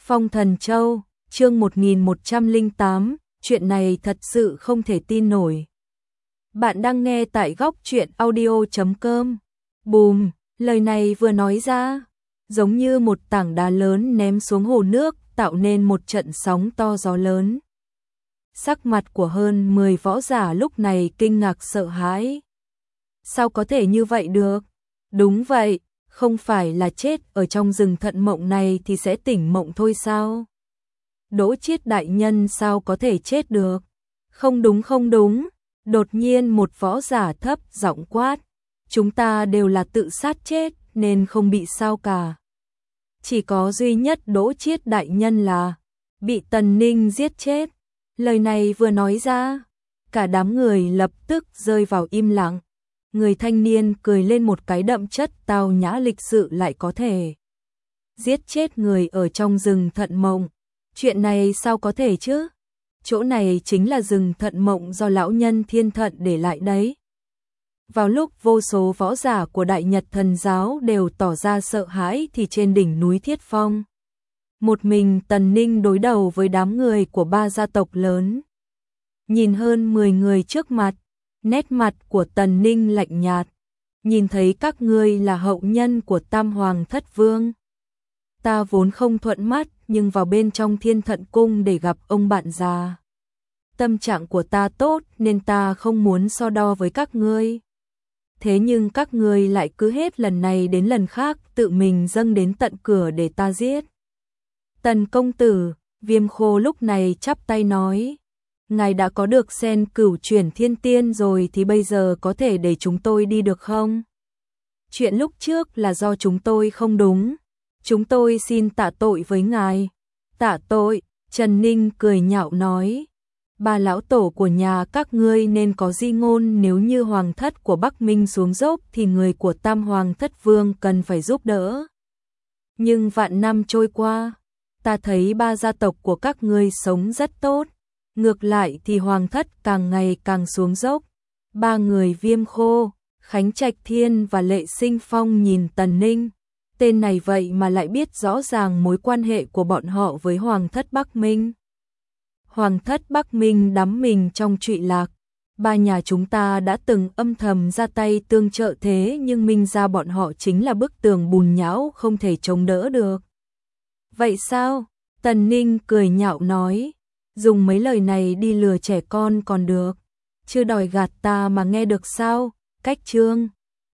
Phong Thần Châu, chương 1108, chuyện này thật sự không thể tin nổi. Bạn đang nghe tại góc truyện audio.com. Bùm, lời này vừa nói ra, giống như một tảng đá lớn ném xuống hồ nước, tạo nên một trận sóng to gió lớn. Sắc mặt của hơn 10 võ giả lúc này kinh ngạc sợ hãi. Sao có thể như vậy được? Đúng vậy, không phải là chết ở trong rừng thận mộng này thì sẽ tỉnh mộng thôi sao? Đỗ Chiết đại nhân sao có thể chết được? Không đúng không đúng, đột nhiên một võ giả thấp giọng quát. Chúng ta đều là tự sát chết nên không bị sao cả. Chỉ có duy nhất Đỗ Chiết đại nhân là bị Tần Ninh giết chết. Lời này vừa nói ra, cả đám người lập tức rơi vào im lặng. Người thanh niên cười lên một cái đậm chất tao nhã lịch sự lại có thể giết chết người ở trong rừng thận mộng. Chuyện này sao có thể chứ? Chỗ này chính là rừng thận mộng do lão nhân Thiên Thận để lại đấy. Vào lúc vô số võ giả của Đại Nhật Thần Giáo đều tỏ ra sợ hãi thì trên đỉnh núi Thiết Phong, một mình Tần Ninh đối đầu với đám người của ba gia tộc lớn. Nhìn hơn 10 người trước mặt, nét mặt của Tần Ninh lạnh nhạt. Nhìn thấy các ngươi là hậu nhân của Tam Hoàng Thất Vương. Ta vốn không thuận mắt nhưng vào bên trong Thiên Thận Cung để gặp ông bạn già. Tâm trạng của ta tốt nên ta không muốn so đo với các ngươi. Thế nhưng các ngươi lại cứ hết lần này đến lần khác tự mình dâng đến tận cửa để ta giết. Tần công tử, Viêm Khô lúc này chắp tay nói. Ngài đã có được sen cửu chuyển thiên tiên rồi thì bây giờ có thể để chúng tôi đi được không? Chuyện lúc trước là do chúng tôi không đúng. Chúng tôi xin tạ tội với ngài. Tạ tội, Trần Ninh cười nhạo nói. Ba lão tổ của nhà các ngươi nên có di ngôn, nếu như hoàng thất của Bắc Minh xuống dốc thì người của Tam Hoàng Thất Vương cần phải giúp đỡ. Nhưng vạn năm trôi qua, ta thấy ba gia tộc của các ngươi sống rất tốt. Ngược lại thì hoàng thất càng ngày càng xuống dốc. Ba người Viêm Khô, Khánh Trạch Thiên và Lệ Sinh Phong nhìn Tần Ninh. Tên này vậy mà lại biết rõ ràng mối quan hệ của bọn họ với Hoàng thất Bắc Minh. Hoàng thất Bắc Minh đắm mình trong trụy lạc. Ba nhà chúng ta đã từng âm thầm ra tay tương trợ thế nhưng Minh gia bọn họ chính là bức tường bùn nhão không thể chống đỡ được. Vậy sao? Tần Ninh cười nhạo nói. Dùng mấy lời này đi lừa trẻ con còn được. Chưa đòi gạt ta mà nghe được sao? Cách chương